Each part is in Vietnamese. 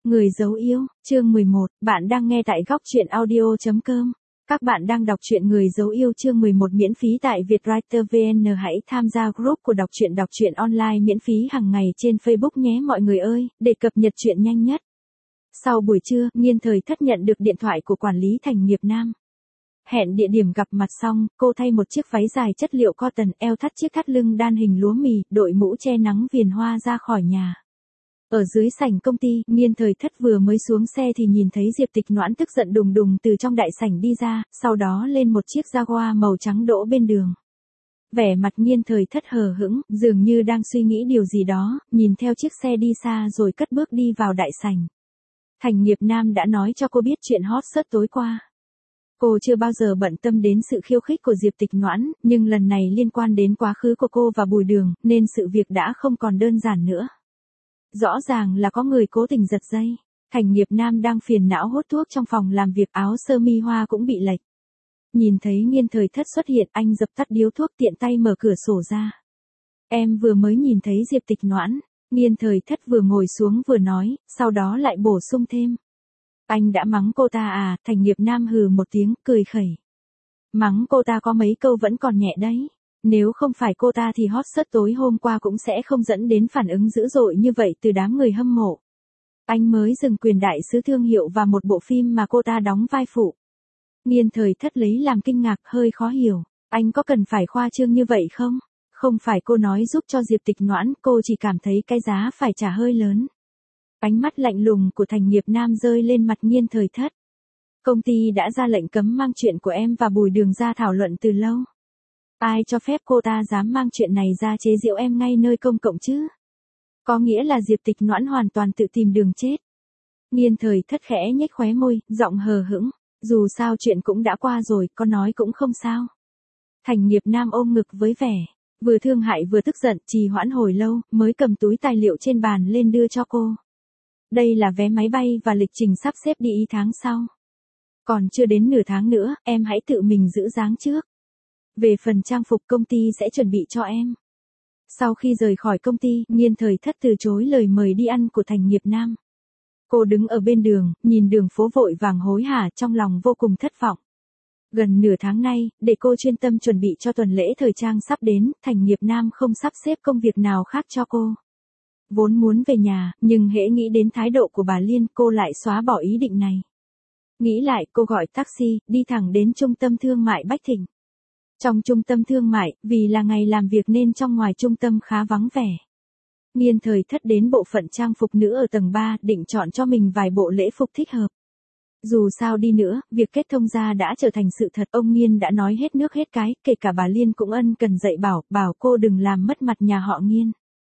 Người dấu yêu, chương 11, bạn đang nghe tại góc truyện audio.com. Các bạn đang đọc truyện Người dấu yêu chương 11 miễn phí tại Vietwriter VN. Hãy tham gia group của đọc truyện online miễn phí hàng ngày trên Facebook nhé mọi người ơi, để cập nhật truyện nhanh nhất. Sau buổi trưa, Nghiên Thời Thất nhận được điện thoại của quản lý Thành Nghiệp Nam. Hẹn địa điểm gặp mặt xong, cô thay một chiếc váy dài chất liệu cotton, eo thắt chiếc thắt lưng đan hình lúa mì, đội mũ che nắng viền hoa ra khỏi nhà. Ở dưới sảnh công ty, Nghiên Thời Thất vừa mới xuống xe thì nhìn thấy Diệp Tịch Noãn tức giận đùng đùng từ trong đại sảnh đi ra, sau đó lên một chiếc Jaguar màu trắng đỗ bên đường. Vẻ mặt Nghiên Thời Thất hờ hững, dường như đang suy nghĩ điều gì đó, nhìn theo chiếc xe đi xa rồi cất bước đi vào đại sảnh. Thành Nghiệp Nam đã nói cho cô biết chuyện hot search tối qua. Cô chưa bao giờ bận tâm đến sự khiêu khích của Diệp Tịch Noãn, nhưng lần này liên quan đến quá khứ của cô và Bùi Đường, nên sự việc đã không còn đơn giản nữa. Rõ ràng là có người cố tình giật dây. Thành Nghiệp Nam đang phiền não hút thuốc trong phòng làm việc, áo sơ mi hoa cũng bị lệch. Nhìn thấy Nghiên Thời Thất xuất hiện, anh dập tắt điếu thuốc tiện tay mở cửa sổ ra. Em vừa mới nhìn thấy Diệp Tịch Noãn. Nghiên Thời Thất vừa ngồi xuống vừa nói, sau đó lại bổ sung thêm. Anh đã mắng cô ta à? Thành Nghiệp Nam hừ một tiếng, cười khẩy. Mắng cô ta có mấy câu vẫn còn nhẹ đấy. Nếu không phải cô ta thì hot search tối hôm qua cũng sẽ không dẫn đến phản ứng dữ dội như vậy từ đám người hâm mộ. Anh mới dừng quyền đại sứ thương hiệu và một bộ phim mà cô ta đóng vai phụ. Nghiên Thời Thất lấy làm kinh ngạc, hơi khó hiểu. Anh có cần phải khoa trương như vậy không? Không phải cô nói giúp cho Diệp Tịch Noãn, cô chỉ cảm thấy cái giá phải trả hơi lớn. Ánh mắt lạnh lùng của Thành Nghiệp Nam rơi lên mặt Nghiên Thời Thất. Công ty đã ra lệnh cấm mang chuyện của em và Bùi Đường ra thảo luận từ lâu. Ai cho phép cô ta dám mang chuyện này ra chế giễu em ngay nơi công cộng chứ? Có nghĩa là Diệp Tịch Noãn hoàn toàn tự tìm đường chết. Nghiên Thời Thất khẽ nhếch khóe môi, giọng hờ hững. Dù sao chuyện cũng đã qua rồi, có nói cũng không sao. Thành Nghiệp Nam ôm ngực với vẻ vừa thương hại vừa tức giận, trì hoãn hồi lâu, mới cầm túi tài liệu trên bàn lên đưa cho cô. Đây là vé máy bay và lịch trình sắp xếp đi ý tháng sau. Còn chưa đến nửa tháng nữa, em hãy tự mình giữ dáng trước. Về phần trang phục công ty sẽ chuẩn bị cho em. Sau khi rời khỏi công ty, Nghiên Thời Thất từ chối lời mời đi ăn của Thành Nghiệp Nam. Cô đứng ở bên đường, nhìn đường phố vội vàng hối hả, trong lòng vô cùng thất vọng. Gần nửa tháng nay, để cô chuyên tâm chuẩn bị cho tuần lễ thời trang sắp đến, Thành Nghiệp Nam không sắp xếp công việc nào khác cho cô. Vốn muốn về nhà, nhưng hễ nghĩ đến thái độ của bà Liên, cô lại xóa bỏ ý định này. Nghĩ lại, cô gọi taxi, đi thẳng đến trung tâm thương mại Bách Thịnh. Trong trung tâm thương mại, vì là ngày làm việc nên trong ngoài trung tâm khá vắng vẻ. Nghiên Thời Thất đến bộ phận trang phục nữ ở tầng 3, định chọn cho mình vài bộ lễ phục thích hợp. Dù sao đi nữa, việc kết thông gia đã trở thành sự thật, ông Nghiên đã nói hết nước hết cái, kể cả bà Liên cũng ân cần dạy bảo cô đừng làm mất mặt nhà họ Nghiên.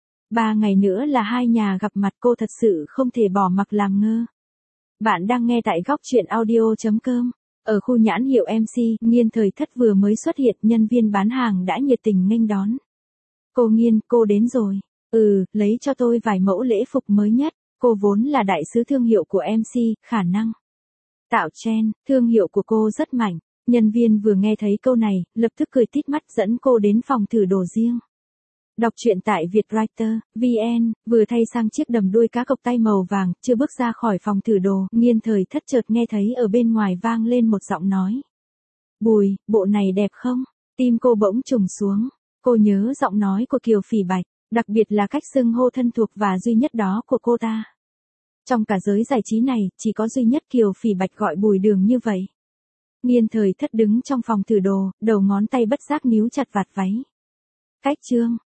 3 ngày nữa là hai nhà gặp mặt, cô thật sự không thể bỏ mặc làm ngơ. Bạn đang nghe tại góc truyện audio.com. Ở khu nhãn hiệu MC, Nghiên Thời Thất vừa mới xuất hiện, nhân viên bán hàng đã nhiệt tình nghênh đón. Cô Nghiên, cô đến rồi. Lấy cho tôi vài mẫu lễ phục mới nhất. Cô vốn là đại sứ thương hiệu của MC, khả năng tạo trend, thương hiệu của cô rất mạnh. Nhân viên vừa nghe thấy câu này, lập tức cười tít mắt dẫn cô đến phòng thử đồ riêng. Đọc truyện tại Vietwriter VN, vừa thay sang chiếc đầm đuôi cá cộc tay màu vàng, chưa bước ra khỏi phòng thử đồ, Nghiên Thời Thất chợt nghe thấy ở bên ngoài vang lên một giọng nói. Bùi, bộ này đẹp không? Tim cô bỗng trùng xuống. Cô nhớ giọng nói của Kiều Phỉ Bạch, đặc biệt là cách xưng hô thân thuộc và duy nhất đó của cô ta. Trong cả giới giải trí này, chỉ có duy nhất Kiều Phỉ Bạch gọi Bùi Đường như vậy. Nghiên Thời Thất đứng trong phòng thử đồ, đầu ngón tay bất giác níu chặt vạt váy. Cách chương.